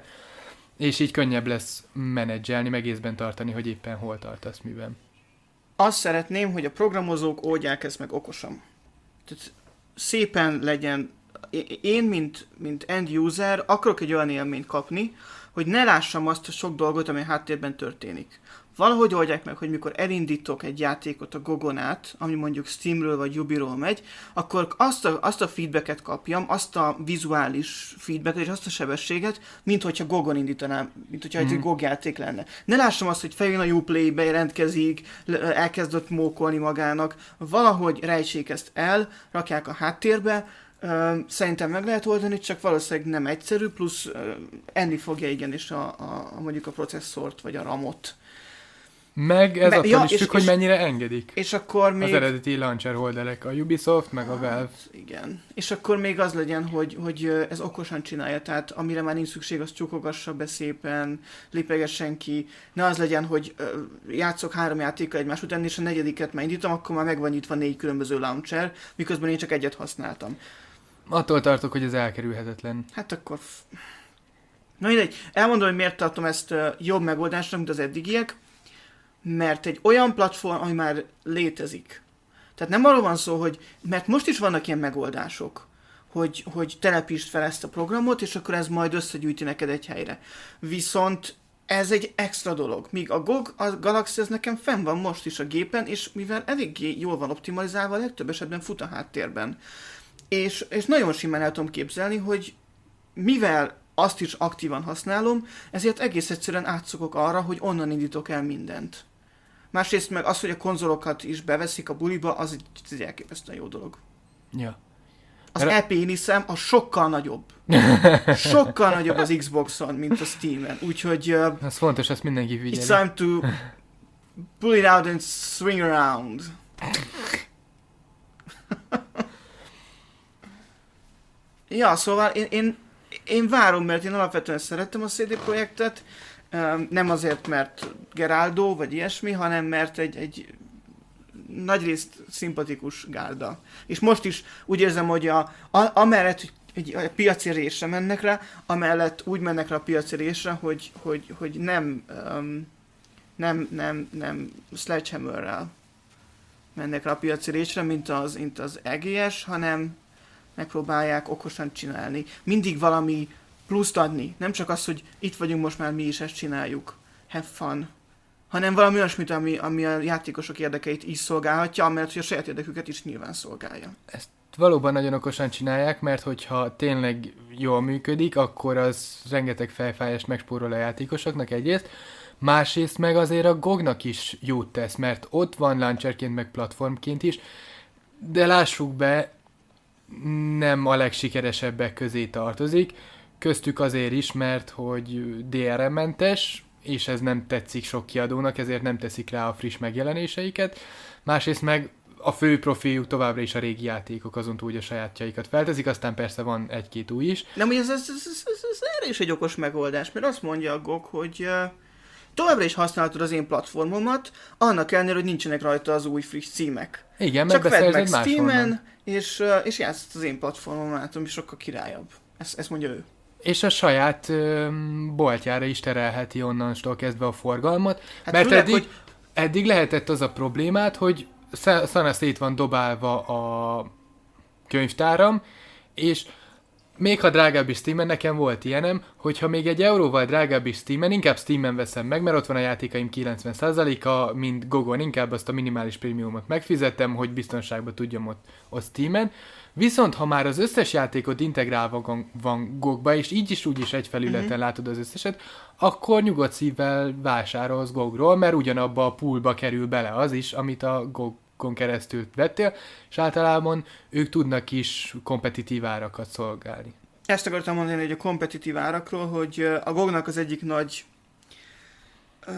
és így könnyebb lesz menedzselni, meg észben tartani, hogy éppen hol tartasz miben. Azt szeretném, hogy a programozók oldják ezt meg okosan. Tehát szépen legyen, én, mint, mint end user, akarok egy olyan élményt kapni, hogy ne lássam azt a sok dolgot, ami a háttérben történik. Valahogy oldják meg, hogy mikor elindítok egy játékot a Gogon át, ami mondjuk Steamről vagy Ubiról megy, akkor azt a, azt a feedbacket kapjam, azt a vizuális feedbacket és azt a sebességet, mint hogyha Gogon indítanám, mint hogyha mm-hmm. egy G O G játék lenne. Ne lássam azt, hogy feljön a Uplay, bejelentkezik, elkezdett mókolni magának, valahogy rejtsék ezt el, rakják a háttérbe. Uh, szerintem meg lehet oldani, csak valószínűleg nem egyszerű, plusz uh, enni fogja igenis a, a, a, mondjuk a processzort, vagy a ramot. Meg ez attól ja, is függ, hogy mennyire engedik. És akkor még... Az eredeti launcher holderek, a Ubisoft, meg a Valve. Igen. És akkor még az legyen, hogy, hogy ez okosan csinálja, tehát amire már nincs szükség, az csukogassa be szépen, lépegessen ki. Ne az legyen, hogy uh, játszok három játékkal egymás után, és a negyediket már indítom, akkor már meg van nyitva négy különböző launcher, miközben én csak egyet használtam. Attól tartok, hogy ez elkerülhetetlen. Hát akkor... Na mindegy, elmondom, hogy miért tartom ezt uh, jobb megoldásnak, mint az eddigiek, mert egy olyan platform, ami már létezik. Tehát nem arról van szó, hogy... Mert most is vannak ilyen megoldások, hogy, hogy telepítsd fel ezt a programot, és akkor ez majd összegyűjti neked egy helyre. Viszont ez egy extra dolog. Míg a gé o gé, a Galaxy ez nekem fenn van most is a gépen, és mivel eléggé jól van optimalizálva, legtöbb esetben fut a háttérben. És, és nagyon simán el tudom képzelni, hogy mivel azt is aktívan használom, ezért egész egyszerűen átszokok arra, hogy onnan indítok el mindent. Másrészt meg az, hogy a konzolokat is beveszik a buliba, az egy, egy elképesztően jó dolog. Ja. Az e péniszem a sokkal nagyobb. Sokkal nagyobb az Xboxon, mint a Steamen. Úgyhogy... Uh, ez fontos, ezt mindenki figyeli. It's time to pull it out and swing around. Ja, szóval én, én, én várom, mert én alapvetően szerettem a cé dé Projektet. Um, nem azért, mert Geraldo, vagy ilyesmi, hanem mert egy, egy nagyrészt szimpatikus gárda. És most is úgy érzem, hogy a, a, amellett, hogy egy, a piaci résre mennek rá, amellett úgy mennek rá a piaci résre, hogy, hogy, hogy nem, um, nem, nem, nem Sledgehammerrel mennek rá a piaci résre, mint az, mint az e gé es, hanem megpróbálják okosan csinálni. Mindig valami pluszt adni. Nem csak az, hogy itt vagyunk most már, mi is ezt csináljuk. Have fun. Hanem valami olyasmit, ami, ami a játékosok érdekeit is szolgálhatja, amellett, hogy a saját érdeküket is nyilván szolgálja. Ezt valóban nagyon okosan csinálják, mert hogyha tényleg jól működik, akkor az rengeteg fejfájást megspórol a játékosoknak egyrészt, másrészt meg azért a gé o gé-nak is jót tesz, mert ott van launcherként meg platformként is, de lássuk be, nem a legsikeresebbek közé tartozik, köztük azért is, mert hogy dé er em-mentes, és ez nem tetszik sok kiadónak, ezért nem teszik rá a friss megjelenéseiket. Másrészt meg a fő profiljuk továbbra is a régi játékok, azon túl, hogy a sajátjaikat feltezik, aztán persze van egy-két új is. Nem, hogy ez, ez, ez, ez, ez, ez erre is egy okos megoldás, mert azt mondja a gé o gé, hogy uh, továbbra is használhatod az én platformomat, annak ellenére, hogy nincsenek rajta az új friss címek. Igen, csak vedd meg máshonnan. Steamen, és, uh, és játszhat az én platformomát, ami sokkal királyabb. Ezt, ezt mondja ő. És a saját ö, boltjára is terelheti onnantól kezdve a forgalmat, hát mert főleg, eddig, hogy... eddig lehetett az a problémát, hogy szana szét van dobálva a könyvtáram, és még ha drágább is Steamen, nekem volt ilyenem, hogyha még egy euróval drágább is Steamen, inkább Steamen veszem meg, mert ott van a játékaim kilencven százaléka, mint gé o gé-on, inkább azt a minimális prémiumot megfizettem, hogy biztonságban tudjam ott, ott Steamen. Viszont ha már az összes játékot integrálva van gé o gé-ba, és így is úgy is egy felületen uh-huh. látod az összeset, akkor nyugodt szívvel vásárolsz gé o gé-ról, mert ugyanabba a poolba kerül bele az is, amit a gé o gé-on keresztül vettél, és általában ők tudnak is kompetitív árakat szolgálni. Ezt akartam mondani, hogy a kompetitív árakról, hogy a gé o gé-nak az egyik nagy uh,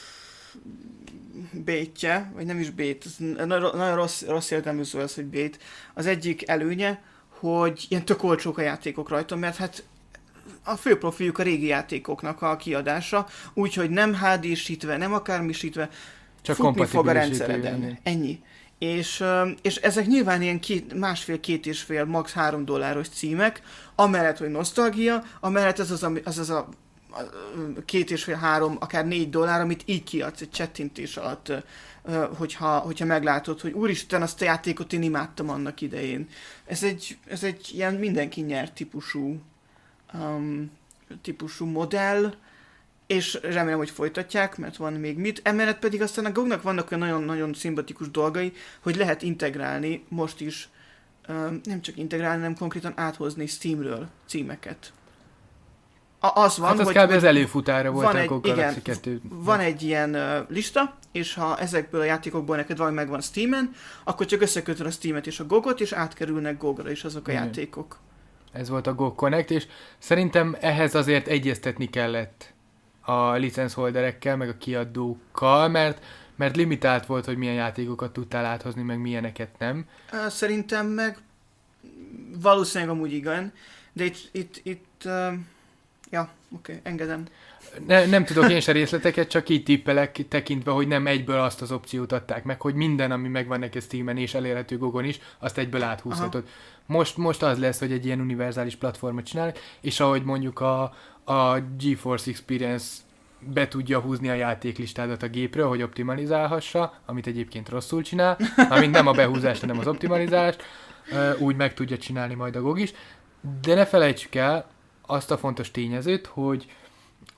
bétje, vagy nem is bét, nagyon rossz, rossz értelmű szó az, hogy bét, az egyik előnye, hogy ilyen tök olcsók a játékok rajta, mert hát a fő profiljuk a régi játékoknak a kiadása, úgyhogy nem há dé-sítve, nem akármisítve, csak futni fog a rendszereden. Ennyi. És, és ezek nyilván ilyen két, másfél, két és fél, max. három dolláros címek, amellett, hogy nosztalgia, amellett ez az, az, az, az a két és fél, három, akár négy dollár, amit így kiadsz egy csettintés alatt, hogyha, hogyha meglátod, hogy úristen, azt a játékot én imádtam annak idején. Ez egy, ez egy ilyen mindenki nyert típusú, um, típusú modell, és remélem, hogy folytatják, mert van még mit. Emellett pedig aztán a gé o gé-nak vannak olyan nagyon-nagyon szimpatikus dolgai, hogy lehet integrálni most is, um, nem csak integrálni, hanem konkrétan áthozni Steamről címeket. A, az van, hát az hogy, kb. Az előfutára volt egy, a Galaxy kettő. Van egy ilyen uh, lista, és ha ezekből a játékokból neked valami megvan Steamen, akkor csak összekötöd a Steamet és a gé o gé-ot, és átkerülnek gé o gé-ra is azok a Igen. játékok. Ez volt a gé o gé Connect, és szerintem ehhez azért egyeztetni kellett a licenszholderekkel, meg a kiadókkal, mert, mert limitált volt, hogy milyen játékokat tudtál áthozni, meg milyeneket nem. Szerintem meg valószínűleg amúgy igen, de itt, itt, itt uh... ja, oké, okay, engedem. Ne, nem tudok én se részleteket, csak így tippelek tekintve, hogy nem egyből azt az opciót adták meg, hogy minden, ami megvan neked Steamen és elérhető gé o gé-on is, azt egyből áthúzhatod. Most, most az lesz, hogy egy ilyen univerzális platformot csinálnak, és ahogy mondjuk a, a GeForce Experience be tudja húzni a játéklistádat a gépről, hogy optimalizálhassa, amit egyébként rosszul csinál, amint nem a behúzást, hanem az optimalizálást, úgy meg tudja csinálni majd a gé o gé is. De ne felejtsük el azt a fontos tényezőt, hogy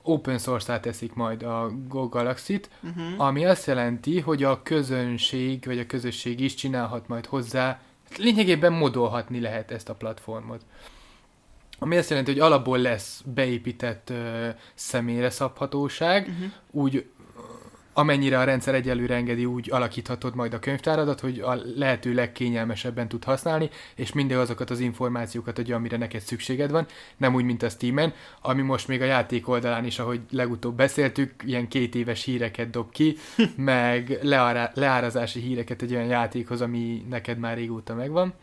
open source-á teszik majd a Go Galaxy-t, Uh-huh. ami azt jelenti, hogy a közönség, vagy a közösség is csinálhat majd hozzá, lényegében modolhatni lehet ezt a platformot. Ami azt jelenti, hogy alapból lesz beépített ö, személyre szabhatóság, Uh-huh. úgy amennyire a rendszer egyelőre engedi, úgy alakíthatod majd a könyvtáradat, hogy a lehető legkényelmesebben tud használni, és mindig azokat az információkat adja, amire neked szükséged van, nem úgy, mint a Steamen, ami most még a játék oldalán is, ahogy legutóbb beszéltük, ilyen két éves híreket dob ki, meg leára- leárazási híreket egy olyan játékhoz, ami neked már régóta megvan.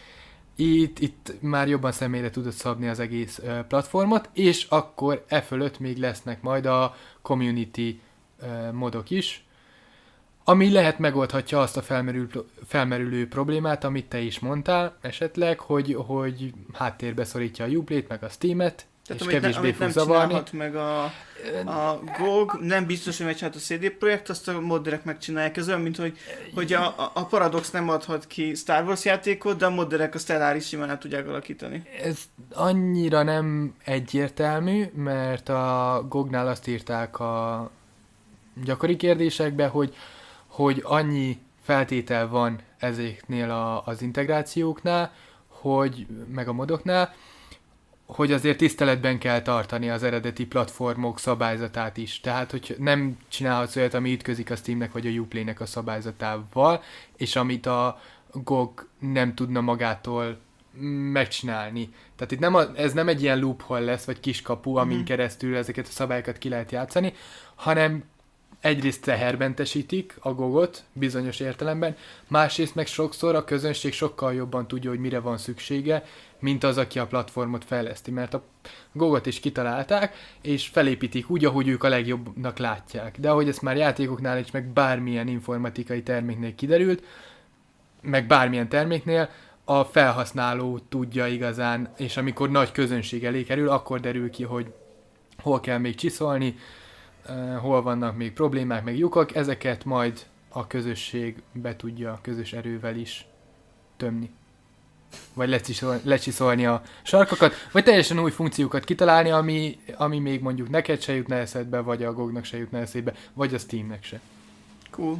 Itt, itt már jobban személyre tudod szabni az egész uh, platformot, és akkor e fölött még lesznek majd a community uh, modok is, ami lehet megoldhatja azt a felmerül, felmerülő problémát, amit te is mondtál esetleg, hogy, hogy háttérbe szorítja a Uplay-t, meg a Steam-et, Tehát és amit, ne, kevésbé amit fog nem zavarni. csinálhat meg a, a gé o gé, nem biztos, hogy megcsinált a cé dé Projekt, azt a modderek megcsinálják. Ez olyan, mint hogy, hogy a, a- a Paradox nem adhat ki Star Wars játékot, de a modderek a Stellaris simán el tudják alakítani. Ez annyira nem egyértelmű, mert a Gognál azt írták a gyakori kérdésekbe, hogy, hogy annyi feltétel van ezeknél a, az integrációknál, hogy, meg a modoknál, hogy azért tiszteletben kell tartani az eredeti platformok szabályzatát is. Tehát, hogy nem csinálhatsz olyat, ami ütközik a Steamnek vagy a Uplaynek a szabályzatával, és amit a gé o gé nem tudna magától megcsinálni. Tehát itt nem a, ez nem egy ilyen loophole lesz, vagy kiskapu, amin Mhm. keresztül ezeket a szabályokat ki lehet játszani, hanem egyrészt tehermentesítik a gé o gé-ot bizonyos értelemben, másrészt meg sokszor a közönség sokkal jobban tudja, hogy mire van szüksége, mint az, aki a platformot fejleszti, mert a gé o gé-ot is kitalálták, és felépítik úgy, ahogy ők a legjobbnak látják. De ahogy ezt már játékoknál is, meg bármilyen informatikai terméknél kiderült, meg bármilyen terméknél, a felhasználó tudja igazán, és amikor nagy közönség elé kerül, akkor derül ki, hogy hol kell még csiszolni, Uh, hol vannak még problémák, meg lyukak, ezeket majd a közösség be tudja közös erővel is tömni. Vagy lecsiszol, lecsiszolni a sarkokat, vagy teljesen új funkciókat kitalálni, ami, ami még mondjuk neked se jutna eszedbe, vagy a gé o gé-nak se jutna eszébe, vagy a Steamnek se. Cool.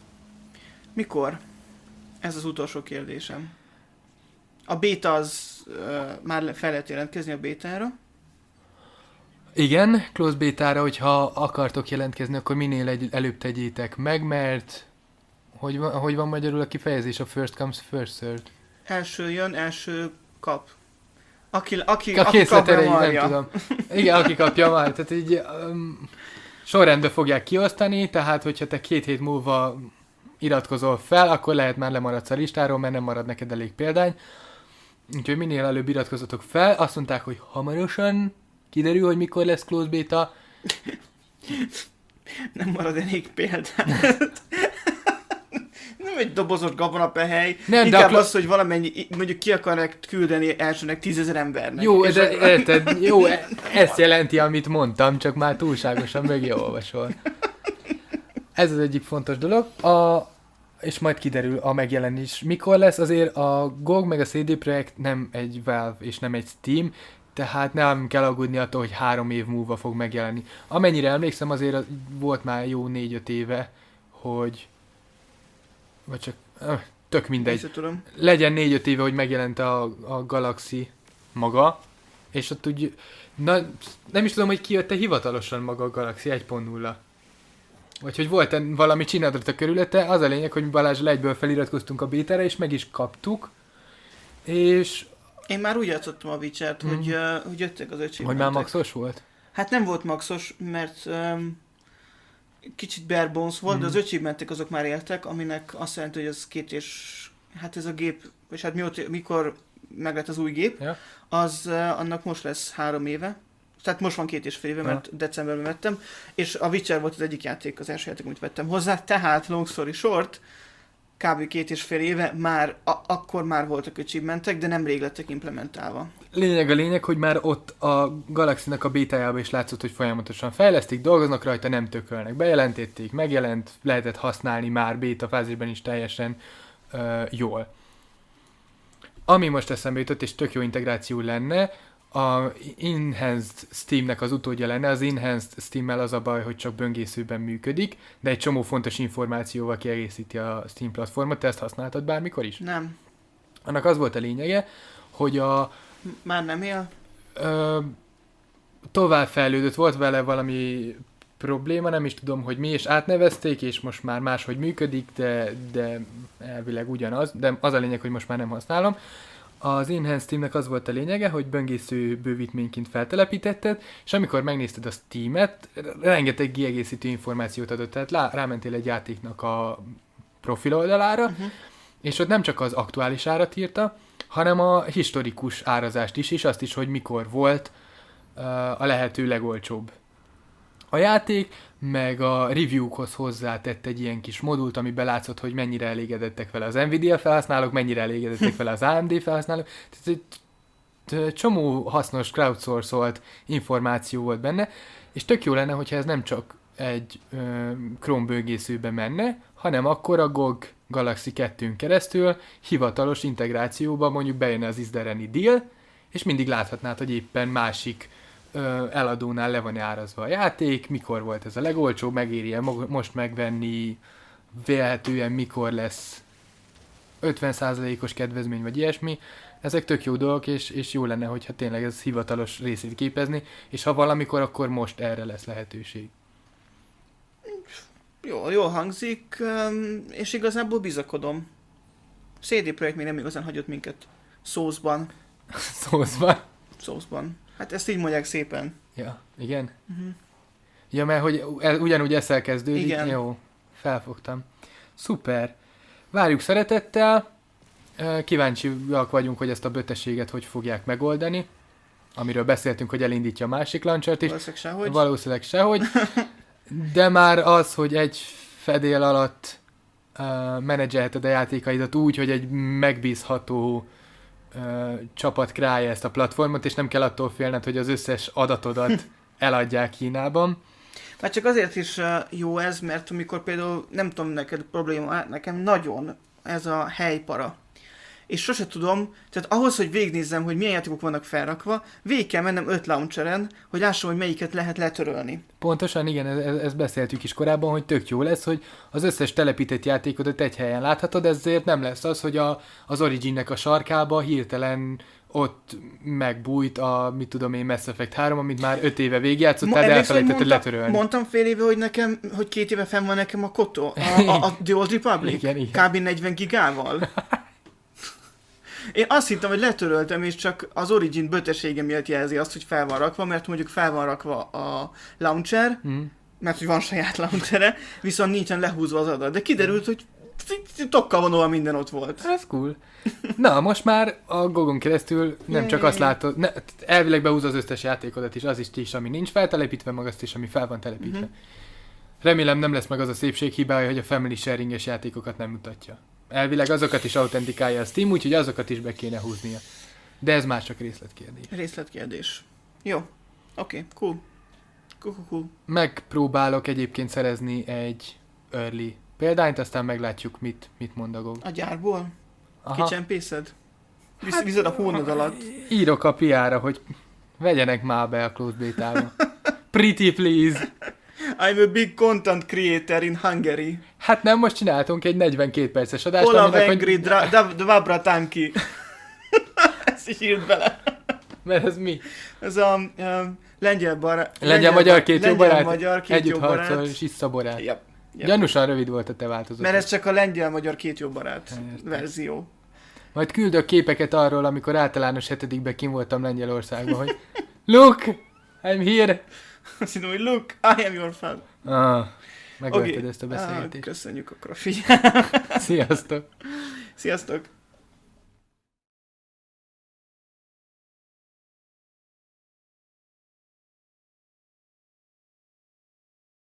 Mikor? Ez az utolsó kérdésem. A béta az uh, már fel lehet jelentkezni a bétára. Igen, close bétára, hogyha akartok jelentkezni, akkor minél egy, előbb tegyétek meg, mert hogy van, hogy van magyarul a kifejezés, a first comes first served. Első jön, első kap. Aki, aki, A aki készlet kapja, erejéig, nem marja. tudom. Igen, aki kapja már. Tehát így um, sorrendbe fogják kiosztani, tehát hogyha te két hét múlva iratkozol fel, akkor lehet már lemaradsz a listáról, mert nem marad neked elég példány. Úgyhogy minél előbb iratkozatok fel. Azt mondták, hogy hamarosan kiderül, hogy mikor lesz close beta. Nem marad elég példán. Nem egy dobozott gabonapehely, Nem, de inkább akkor- az, hogy valamennyi, mondjuk ki akarnak küldeni elsőnek tízezer embernek. Jó, És de, akkor- érted, jó, e- ezt jelenti, amit mondtam, csak már túlságosan megolvasol. Ez az egyik fontos dolog. A, és majd kiderül a megjelenés. Mikor lesz? Azért a gé o gé meg a cé dé Projekt nem egy Valve és nem egy Steam, tehát nem kell aggódni attól, hogy három év múlva fog megjelenni. Amennyire emlékszem, azért az- volt már jó négy-öt éve, hogy vagy csak öh, tök mindegy. Vissza tudom. Legyen négy-öt éve, hogy megjelent a, a Galaxy maga, és ott úgy, na, nem is tudom, hogy kijött-e hivatalosan maga a Galaxy egy pont nulla. Vagy hogy volt-e valami csinálatra körülötte, az a lényeg, hogy mi Balázsral egyből feliratkoztunk a bétára, és meg is kaptuk, és Én már úgy játszottam a Witcher-t, Mhm. hogy, uh, hogy jöttek az öcsém. hogy már maxos volt. Hát nem volt maxos, mert um, kicsit bare bones volt, Mhm. de az achievementek azok már éltek, aminek azt jelenti, hogy az két és... Hát ez a gép, és hát mióta, mikor meg lett az új gép, Ja. az uh, annak most lesz három éve. Tehát most van két és fél éve, mert decemberben vettem, és a Witcher volt az egyik játék, az első játék, amit vettem hozzá, tehát long story short, kb. két és fél éve már, a- akkor már voltak achievementek, de nem rég lettek implementálva. Lényeg a lényeg, hogy már ott a Galaxy-nak a bétájában is látszott, hogy folyamatosan fejlesztik, dolgoznak rajta, nem tökölnek. Bejelentették, megjelent, lehetett használni már béta fázisban is teljesen uh, jól. Ami most eszembe jutott, és tök jó integráció lenne, a Enhanced Steamnek az utódja lenne. Az Enhanced Steammel az a baj, hogy csak böngészőben működik, de egy csomó fontos információval kiegészíti a Steam platformot. Te ezt használtad bármikor is? Nem. Annak az volt a lényege, hogy a... Már nem él? Ö, tovább fejlődött, volt vele valami probléma, nem is tudom, hogy mi, és átnevezték, és most már máshogy működik, de, de elvileg ugyanaz, de az a lényeg, hogy most már nem használom. Az Enhanced Steamnek az volt a lényege, hogy böngésző bővítményként feltelepítetted, és amikor megnézted a Steamet, rengeteg kiegészítő információt adott, tehát lá, rámentél egy játéknak a profil oldalára, uh-huh. és ott nem csak az aktuális árat írta, hanem a historikus árazást is, és azt is, hogy mikor volt uh, a lehető legolcsóbb a játék, meg a review-khoz hozzátett egy ilyen kis modult, amiben látszott, hogy mennyire elégedettek vele az Nvidia felhasználók, mennyire elégedettek vele az á em dé felhasználók. Tehát egy csomó hasznos crowdsourcolt információ volt benne, és tök jó lenne, hogyha ez nem csak egy ö, Chrome böngészőbe menne, hanem akkor a gé o gé Galaxy kettőn keresztül hivatalos integrációba mondjuk bejönne az Is There Any Deal, és mindig láthatnád, hogy éppen másik ö, eladónál le van árazva a játék, mikor volt ez a legolcsóbb, megéri-e most megvenni, vélhetően mikor lesz ötven százalékos kedvezmény, vagy ilyesmi. Ezek tök jó dolgok, és, és jó lenne, hogyha tényleg ez hivatalos részét képezni, és ha valamikor, akkor most erre lesz lehetőség. Jó, jól hangzik, és igazából bizakodom. cé dé Projekt még nem igazán hagyott minket szószban. Szószban? Szószban. Hát ezt így mondják szépen. Ja, igen? Uh-huh. Ja, mert hogy ugyanúgy ezzel kezdődik. Igen. Jó, felfogtam. Szuper. Várjuk szeretettel. Kíváncsiak vagyunk, hogy ezt a bötességet hogy fogják megoldani. Amiről beszéltünk, hogy elindítja a másik launchert is. Valószínűleg sehogy. Valószínűleg sehogy. De már az, hogy egy fedél alatt uh, menedzselheted a játékaidat úgy, hogy egy megbízható uh, csapat kreálja ezt a platformot, és nem kell attól félned, hogy az összes adatodat eladják Kínában. Már csak azért is uh, jó ez, mert amikor például, nem tudom neked probléma, nekem nagyon ez a helypara. És sose tudom, tehát ahhoz, hogy végignézzem, hogy milyen játékok vannak felrakva, végig kell mennem öt launcheren, hogy lássam, hogy melyiket lehet letörölni. Pontosan, igen, ezt beszéltük is korábban, hogy tök jó lesz, hogy az összes telepített játékodat egy helyen láthatod, ezért nem lesz az, hogy a, az Originnek a sarkába hirtelen ott megbújt a, mit tudom én, Mass Effect három, amit már öt éve végigjátszottál, de elfelejtetted letörölni. Mondtam fél éve, hogy nekem, hogy két éve fenn van nekem a Koto, a, a, a The Old Republic, igen, igen. kb. negyven gigával. Én azt hittem, hogy letöröltem, és csak az Origin bötesége miatt jelzi azt, hogy fel van rakva, mert mondjuk fel van rakva a launcher, mm. mert hogy van saját launchere, viszont nincsen lehúzva az adat. De kiderült, hogy tokkal vonóan minden ott volt. Ez cool. Na, most már a Gogon keresztül nem csak azt látod, ne, elvileg behúz az összes játékodat is, az is is, ami nincs feltelepítve, meg azt is, ami fel van telepítve. Mm-hmm. Remélem nem lesz meg az a szépség hibája, hogy a family sharing-es játékokat nem mutatja. Elvileg azokat is autentikálja a Steam, úgyhogy azokat is be kéne húznia. De ez már csak részletkérdés. Részletkérdés. Jó. Oké, okay, cool. Cool, cool, cool. Megpróbálok egyébként szerezni egy early példányt, aztán meglátjuk, mit, mit mond a gé o gé. A gyárból? Aha. Kicsempészed? Visz, hát, vized a hónod alatt? Írok a pé er-ra, hogy vegyenek már be a closed beta-ba. Pretty please. I'm a big content creator in Hungary. Hát nem, most csináltunk egy negyvenkét perces adást. Ola Vengri Dvabra Tanki. Ezt is írt bele. Mert ez mi? Ez a um, lengyel barát. Lengyel-magyar két jó barát. Magyar két Együtt jó barát. harcol és issza borát. Yep. Yep. Gyanúsan rövid volt a te változat. Mert ez csak a lengyel-magyar két jó barát Értem. verzió. Majd küldök képeket arról, amikor általános hetedikben kim voltam Lengyelországban, hogy Look, I'm here. Azt mondom, hogy look, I am your fan. Ah, megölted okay. ezt a beszélgetést. Ah, köszönjük akkor a figyelmet. Sziasztok. Sziasztok.